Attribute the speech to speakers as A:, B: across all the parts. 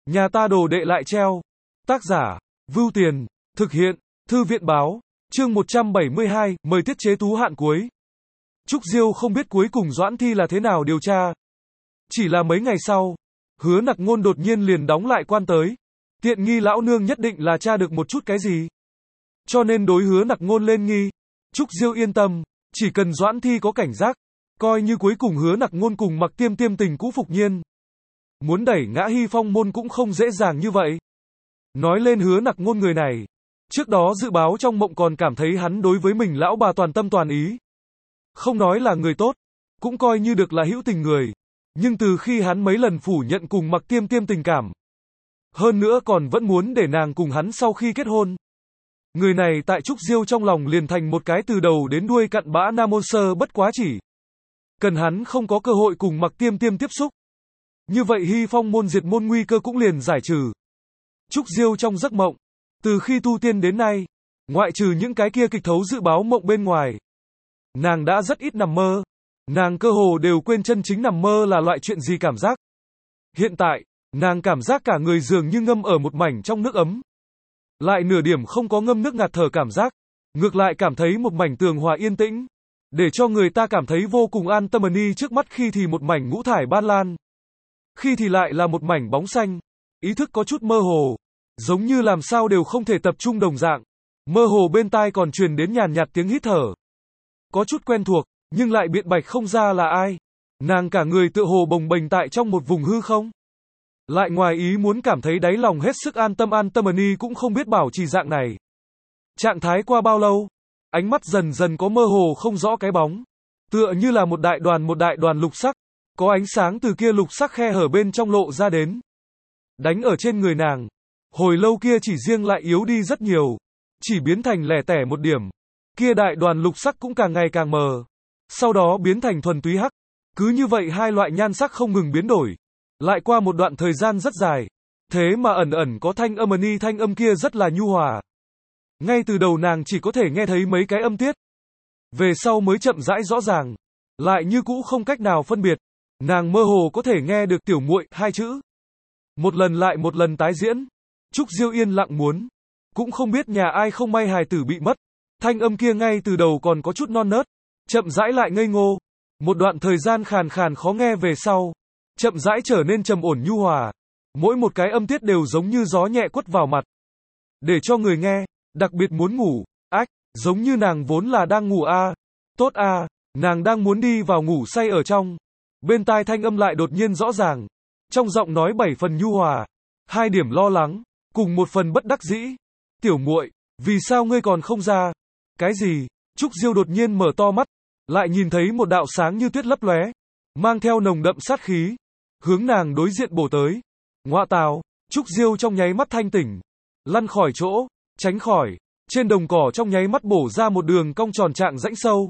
A: Nhà ta đồ đệ lại treo. Tác giả, Vưu Tiền, thực hiện, Thư viện báo, chương 172, mời tiết chế tú hạn cuối. Trúc Diêu không biết cuối cùng Doãn Thi là thế nào điều tra. Chỉ là mấy ngày sau, Hứa Nặc Ngôn đột nhiên liền đóng lại quan tới. Tiện nghi lão nương nhất định là tra được một chút cái gì. Cho nên đối Hứa Nặc Ngôn lên nghi. Trúc Diêu yên tâm, chỉ cần Doãn Thi có cảnh giác, coi như cuối cùng Hứa Nặc Ngôn cùng Mặc Tiêm Tiêm tình cũ phục nhiên. Muốn đẩy ngã Hy Phong môn cũng không dễ dàng như vậy. Nói lên Hứa Nặc Ngôn người này, trước đó dự báo trong mộng còn cảm thấy hắn đối với mình lão bà toàn tâm toàn ý. Không nói là người tốt, cũng coi như được là hữu tình người. Nhưng từ khi hắn mấy lần phủ nhận cùng Mặc Tiêm Tiêm tình cảm, hơn nữa còn vẫn muốn để nàng cùng hắn sau khi kết hôn, người này tại Trúc Diêu trong lòng liền thành một cái từ đầu đến đuôi cặn bã nam môn sơ bất quá chỉ. Cần hắn không có cơ hội cùng Mặc Tiêm Tiêm tiếp xúc. Như vậy Hy Phong môn diệt môn nguy cơ cũng liền giải trừ. Trúc Diêu trong giấc mộng, từ khi tu tiên đến nay, ngoại trừ những cái kia kịch thấu dự báo mộng bên ngoài, nàng đã rất ít nằm mơ. Nàng cơ hồ đều quên chân chính nằm mơ là loại chuyện gì cảm giác. Hiện tại, nàng cảm giác cả người dường như ngâm ở một mảnh trong nước ấm. Lại nửa điểm không có ngâm nước ngạt thở cảm giác. Ngược lại cảm thấy một mảnh tường hòa yên tĩnh. Để cho người ta cảm thấy vô cùng an tâm ni trước mắt khi thì một mảnh ngũ thải ban lan. Khi thì lại là một mảnh bóng xanh. Ý thức có chút mơ hồ. Giống như làm sao đều không thể tập trung đồng dạng. Mơ hồ bên tai còn truyền đến nhàn nhạt tiếng hít thở. Có chút quen thuộc, nhưng lại biện bạch không ra là ai. Nàng cả người tựa hồ bồng bềnh tại trong một vùng hư không. Lại ngoài ý muốn cảm thấy đáy lòng hết sức an tâm ni cũng không biết bảo trì dạng này. Trạng thái qua bao lâu, ánh mắt dần dần có mơ hồ không rõ cái bóng. Tựa như là một đại đoàn lục sắc, có ánh sáng từ kia lục sắc khe hở bên trong lộ ra đến. Đánh ở trên người nàng, hồi lâu kia chỉ riêng lại yếu đi rất nhiều, chỉ biến thành lẻ tẻ một điểm. Kia đại đoàn lục sắc cũng càng ngày càng mờ, sau đó biến thành thuần túy hắc. Cứ như vậy hai loại nhan sắc không ngừng biến đổi. Lại qua một đoạn thời gian rất dài, thế mà ẩn ẩn có thanh âm ni, thanh âm kia rất là nhu hòa. Ngay từ đầu nàng chỉ có thể nghe thấy mấy cái âm tiết, về sau mới chậm rãi rõ ràng, lại như cũ không cách nào phân biệt. Nàng mơ hồ có thể nghe được tiểu muội hai chữ. Một lần lại một lần tái diễn. Trúc Diêu yên lặng muốn, cũng không biết nhà ai không may hài tử bị mất. Thanh âm kia ngay từ đầu còn có chút non nớt, chậm rãi lại ngây ngô. Một đoạn thời gian khàn khàn khó nghe về sau, chậm rãi trở nên trầm ổn nhu hòa. Mỗi một cái âm tiết đều giống như gió nhẹ quất vào mặt, để cho người nghe đặc biệt muốn ngủ. Ách, giống như nàng vốn là đang ngủ a. Tốt a, nàng đang muốn đi vào ngủ say ở trong. Bên tai thanh âm lại đột nhiên rõ ràng, trong giọng nói 7 phần nhu hòa, 2 điểm lo lắng, cùng 1 phần bất đắc dĩ. Tiểu muội, vì sao ngươi còn không ra? Cái gì? Trúc Diêu đột nhiên mở to mắt, lại nhìn thấy một đạo sáng như tuyết lấp lóe, mang theo nồng đậm sát khí, hướng nàng đối diện bổ tới. Ngoa tào, Trúc Diêu trong nháy mắt thanh tỉnh, lăn khỏi chỗ, tránh khỏi, trên đồng cỏ trong nháy mắt bổ ra một đường cong tròn trạng rãnh sâu.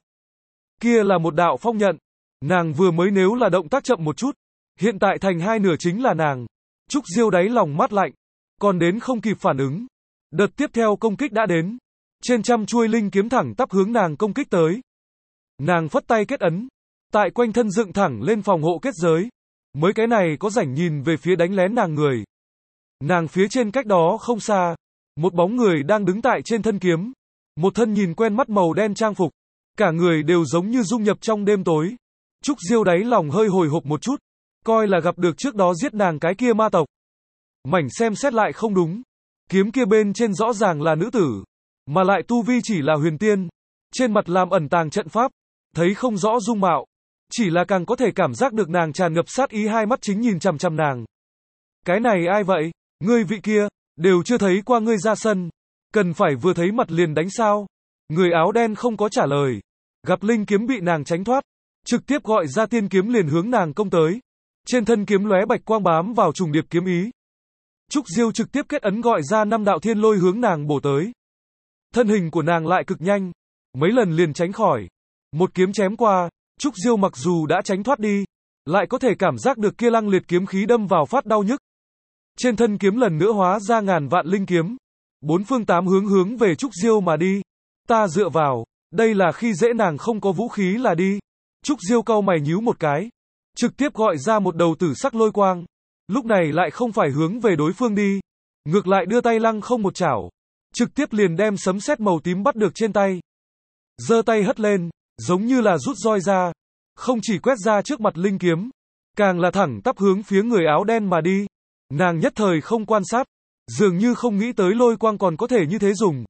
A: Kia là một đạo phong nhận. Nàng vừa mới nếu là động tác chậm một chút, hiện tại thành hai nửa chính là nàng. Trúc Diêu đáy lòng mát lạnh, còn đến không kịp phản ứng. Đợt tiếp theo công kích đã đến. Trên trăm chuôi linh kiếm thẳng tắp hướng nàng công kích tới. Nàng phất tay kết ấn, tại quanh thân dựng thẳng lên phòng hộ kết giới. Mới cái này có rảnh nhìn về phía đánh lén nàng người. Nàng phía trên cách đó không xa, một bóng người đang đứng tại trên thân kiếm. Một thân nhìn quen mắt màu đen trang phục, cả người đều giống như dung nhập trong đêm tối. Trúc Diêu đáy lòng hơi hồi hộp một chút, coi là gặp được trước đó giết nàng cái kia ma tộc. Mảnh xem xét lại không đúng, kiếm kia bên trên rõ ràng là nữ tử, mà lại tu vi chỉ là huyền tiên, trên mặt làm ẩn tàng trận pháp, thấy không rõ dung mạo, chỉ là càng có thể cảm giác được nàng tràn ngập sát ý, hai mắt chính nhìn chằm chằm nàng. Cái này ai vậy? Ngươi vị kia, đều chưa thấy qua ngươi ra sân, cần phải vừa thấy mặt liền đánh sao? Người áo đen không có trả lời, gặp linh kiếm bị nàng tránh thoát, trực tiếp gọi ra tiên kiếm liền hướng nàng công tới. Trên thân kiếm lóe bạch quang bám vào trùng điệp kiếm ý. Trúc Diêu trực tiếp kết ấn gọi ra 5 đạo thiên lôi hướng nàng bổ tới. Thân hình của nàng lại cực nhanh, mấy lần liền tránh khỏi. Một kiếm chém qua, Trúc Diêu mặc dù đã tránh thoát đi, lại có thể cảm giác được kia lăng liệt kiếm khí đâm vào phát đau nhức. Trên thân kiếm lần nữa hóa ra ngàn vạn linh kiếm, 4 phương 8 hướng về Trúc Diêu mà đi. Ta dựa vào, đây là khi dễ nàng không có vũ khí là đi. Trúc Diêu cau mày nhíu một cái, trực tiếp gọi ra một đầu tử sắc lôi quang, lúc này lại không phải hướng về đối phương đi, ngược lại đưa tay lăng không một chảo, trực tiếp liền đem sấm sét màu tím bắt được trên tay. Giơ tay hất lên, giống như là rút roi ra, không chỉ quét ra trước mặt linh kiếm, càng là thẳng tắp hướng phía người áo đen mà đi. Nàng nhất thời không quan sát, dường như không nghĩ tới lôi quang còn có thể như thế dùng.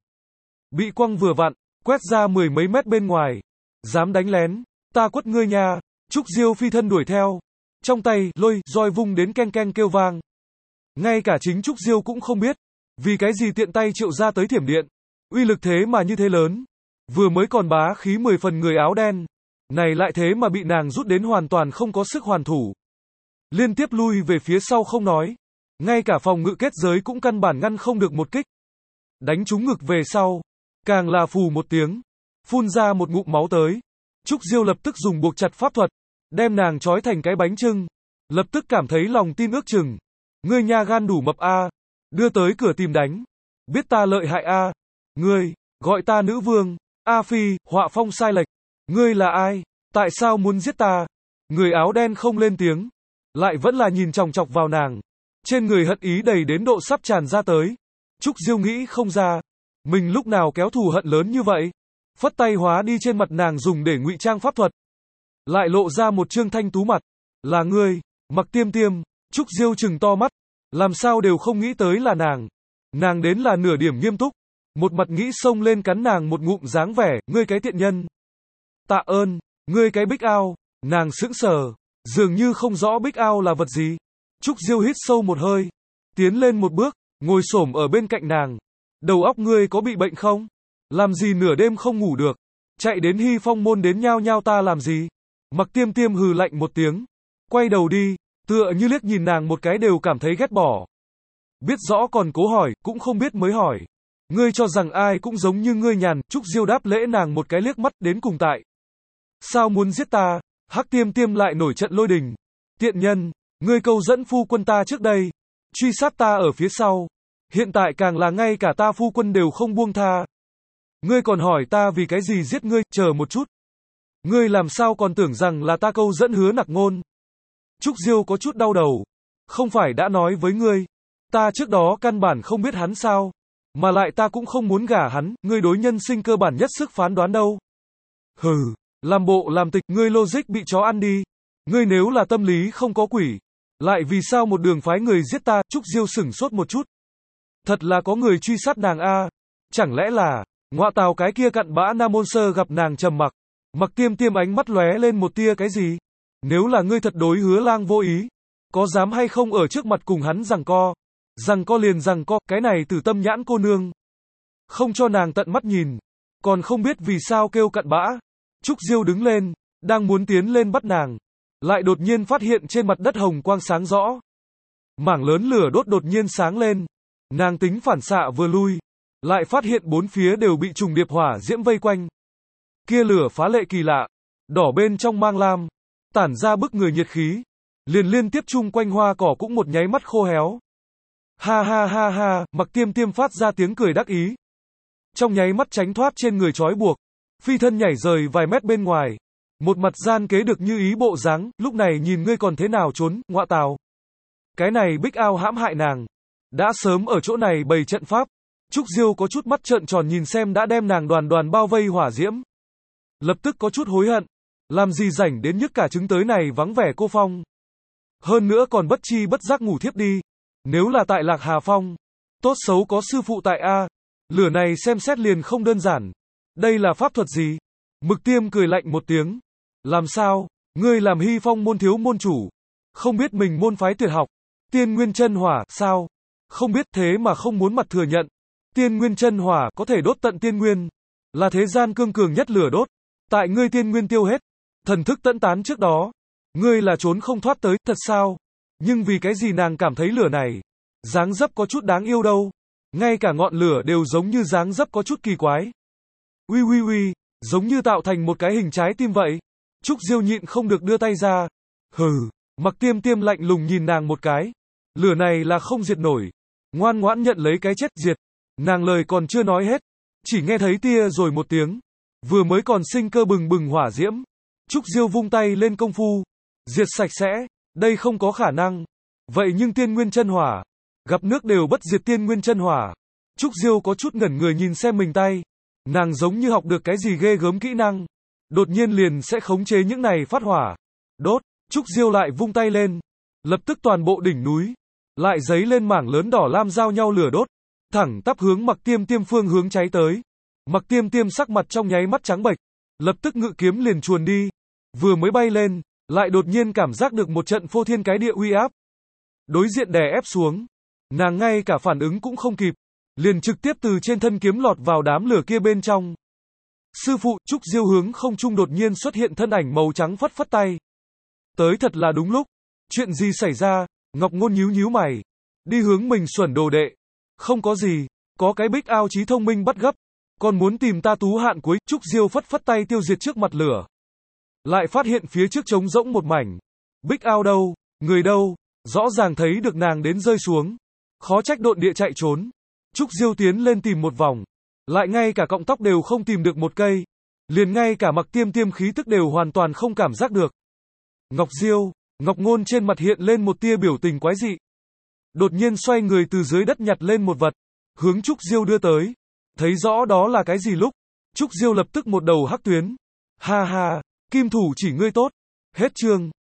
A: Bị quăng vừa vặn, quét ra mười mấy mét bên ngoài. Dám đánh lén, ta quất ngươi nha. Trúc Diêu phi thân đuổi theo. Trong tay, lôi, roi vung đến keng keng kêu vang. Ngay cả chính Trúc Diêu cũng không biết, vì cái gì tiện tay triệu ra tới thiểm điện. Uy lực thế mà như thế lớn. Vừa mới còn bá khí 10 phần người áo đen. Này lại thế mà bị nàng rút đến hoàn toàn không có sức hoàn thủ. Liên tiếp lui về phía sau không nói. Ngay cả phòng ngự kết giới cũng căn bản ngăn không được một kích. Đánh trúng ngực về sau. Càng là phù một tiếng. Phun ra một ngụm máu tới. Trúc Diêu lập tức dùng buộc chặt pháp thuật. Đem nàng trói thành cái bánh chưng. Lập tức cảm thấy lòng tin ước chừng. Ngươi nha gan đủ mập a, đưa tới cửa tìm đánh. Biết ta lợi hại a. Ngươi, gọi ta nữ vương. A Phi, họa phong sai lệch. Ngươi là ai? Tại sao muốn giết ta? Người áo đen không lên tiếng. Lại vẫn là nhìn chòng chọc vào nàng. Trên người hận ý đầy đến độ sắp tràn ra tới. Trúc Diêu nghĩ không ra. Mình lúc nào kéo thù hận lớn như vậy? Phất tay hóa đi trên mặt nàng dùng để ngụy trang pháp thuật. Lại lộ ra một trương thanh tú mặt. Là ngươi, Mặc Tiêm Tiêm. Trúc Diêu trừng to mắt. Làm sao đều không nghĩ tới là nàng. Nàng đến là nửa điểm nghiêm túc. Một mặt nghĩ xông lên cắn nàng một ngụm dáng vẻ. Ngươi cái tiện nhân. Tạ ơn, ngươi cái Big Ao. Nàng sững sờ. Dường như không rõ Big Ao là vật gì. Trúc Diêu hít sâu một hơi. Tiến lên một bước. Ngồi xổm ở bên cạnh nàng. Đầu óc ngươi có bị bệnh không? Làm gì nửa đêm không ngủ được? Chạy đến Hy Phong môn đến nhao nhao ta làm gì? Mặc Tiêm Tiêm hừ lạnh một tiếng. Quay đầu đi. Tựa như liếc nhìn nàng một cái đều cảm thấy ghét bỏ. Biết rõ còn cố hỏi, cũng không biết mới hỏi. Ngươi cho rằng ai cũng giống như ngươi nhàn. Trúc Diêu đáp lễ nàng một cái liếc mắt đến cùng tại. Sao muốn giết ta? Hắc Tiêm Tiêm lại nổi trận lôi đình. Tiện nhân, ngươi câu dẫn phu quân ta trước đây. Truy sát ta ở phía sau. Hiện tại càng là ngay cả ta phu quân đều không buông tha. Ngươi còn hỏi ta vì cái gì giết ngươi, chờ một chút. Ngươi làm sao còn tưởng rằng là ta câu dẫn Hứa Nặc Ngôn. Trúc Diêu có chút đau đầu. Không phải đã nói với ngươi. Ta trước đó căn bản không biết hắn sao. Mà lại ta cũng không muốn gả hắn, ngươi đối nhân sinh cơ bản nhất sức phán đoán đâu. Hừ, làm bộ làm tịch, ngươi logic bị chó ăn đi. Ngươi nếu là tâm lý không có quỷ. Lại vì sao một đường phái người giết ta, Trúc Diêu sửng sốt một chút. Thật là có người truy sát nàng a. Chẳng lẽ là, ngọa tào cái kia cặn bã Nam Môn Sơ gặp nàng trầm mặc. Mặc Tiêm Tiêm ánh mắt lóe lên một tia cái gì? Nếu là ngươi thật đối Hứa Lang vô ý, có dám hay không ở trước mặt cùng hắn giằng co? Giằng co liền giằng co, cái này Tử Tâm Nhãn cô nương. Không cho nàng tận mắt nhìn, còn không biết vì sao kêu cặn bã. Trúc Diêu đứng lên, đang muốn tiến lên bắt nàng, lại đột nhiên phát hiện trên mặt đất hồng quang sáng rõ. Mảng lớn lửa đốt đột nhiên sáng lên. Nàng tính phản xạ vừa lui, lại phát hiện bốn phía đều bị trùng điệp hỏa diễm vây quanh. Kia lửa phá lệ kỳ lạ, đỏ bên trong mang lam, tản ra bức người nhiệt khí, liền liên tiếp chung quanh hoa cỏ cũng một nháy mắt khô héo. Ha ha ha ha, Mặc Tiêm Tiêm phát ra tiếng cười đắc ý. Trong nháy mắt tránh thoát trên người trói buộc, phi thân nhảy rời vài mét bên ngoài, một mặt gian kế được như ý bộ dáng, lúc này nhìn ngươi còn thế nào trốn, ngọa tào. Cái này Big Ao hãm hại nàng, đã sớm ở chỗ này bày trận pháp. Trúc Diêu có chút mắt trợn tròn nhìn xem đã đem nàng đoàn đoàn bao vây hỏa diễm. Lập tức có chút hối hận, làm gì rảnh đến nhức cả trứng tới này vắng vẻ cô phong. Hơn nữa còn bất chi bất giác ngủ thiếp đi. Nếu là tại Lạc Hà Phong, tốt xấu có sư phụ tại A. Lửa này xem xét liền không đơn giản. Đây là pháp thuật gì? Mực Tiêm cười lạnh một tiếng. Làm sao? Ngươi làm Hy Phong môn thiếu môn chủ. Không biết mình môn phái tuyệt học. Tiên Nguyên Chân Hỏa, sao? Không biết thế mà không muốn mặt thừa nhận. Tiên Nguyên Chân Hỏa có thể đốt tận tiên nguyên. Là thế gian cương cường nhất lửa đốt. Tại ngươi tiên nguyên tiêu hết. Thần thức tận tán trước đó. Ngươi là trốn không thoát tới, thật sao? Nhưng vì cái gì nàng cảm thấy lửa này dáng dấp có chút đáng yêu đâu. Ngay cả ngọn lửa đều giống như dáng dấp có chút kỳ quái. Uy uy uy, giống như tạo thành một cái hình trái tim vậy. Trúc Diêu nhịn không được đưa tay ra. Hừ, Mặc Tiêm Tiêm lạnh lùng nhìn nàng một cái. Lửa này là không diệt nổi. Ngoan ngoãn nhận lấy cái chết diệt. Nàng lời còn chưa nói hết. Chỉ nghe thấy tia rồi một tiếng. Vừa mới còn sinh cơ bừng bừng hỏa diễm. Trúc Diêu vung tay lên công phu. Diệt sạch sẽ. Đây không có khả năng. Vậy nhưng tiên nguyên chân hỏa, gặp nước đều bất diệt tiên nguyên chân hỏa. Trúc Diêu có chút ngẩn người nhìn xem mình tay. Nàng giống như học được cái gì ghê gớm kỹ năng. Đột nhiên liền sẽ khống chế những này phát hỏa. Đốt, Trúc Diêu lại vung tay lên. Lập tức toàn bộ đỉnh núi lại giấy lên mảng lớn đỏ lam giao nhau lửa đốt, thẳng tắp hướng Mặc Tiêm Tiêm phương hướng cháy tới. Mặc Tiêm Tiêm sắc mặt trong nháy mắt trắng bệch, lập tức ngự kiếm liền chuồn đi. Vừa mới bay lên, lại đột nhiên cảm giác được một trận phô thiên cái địa uy áp. Đối diện đè ép xuống, nàng ngay cả phản ứng cũng không kịp, liền trực tiếp từ trên thân kiếm lọt vào đám lửa kia bên trong. Sư phụ, Trúc Diêu hướng không trung đột nhiên xuất hiện thân ảnh màu trắng phất phất tay. Tới thật là đúng lúc. Chuyện gì xảy ra? Ngọc Ngôn nhíu nhíu mày, đi hướng mình xuẩn đồ đệ. Không có gì, có cái Bích Ao trí thông minh bắt gấp, còn muốn tìm ta tú hạn cuối. Trúc Diêu phất phất tay tiêu diệt trước mặt lửa. Lại phát hiện phía trước trống rỗng một mảnh. Bích Ao đâu? Người đâu? Rõ ràng thấy được nàng đến rơi xuống. Khó trách độn địa chạy trốn. Trúc Diêu tiến lên tìm một vòng, lại ngay cả cọng tóc đều không tìm được một cây. Liền ngay cả Mặc Tiêm Tiêm khí tức đều hoàn toàn không cảm giác được. Ngọc Diêu, Ngọc Ngôn trên mặt hiện lên một tia biểu tình quái dị. Đột nhiên xoay người từ dưới đất nhặt lên một vật, hướng Trúc Diêu đưa tới. Thấy rõ đó là cái gì lúc, Trúc Diêu lập tức một đầu hắc tuyến. Ha ha, kim thủ chỉ ngươi tốt. Hết chương.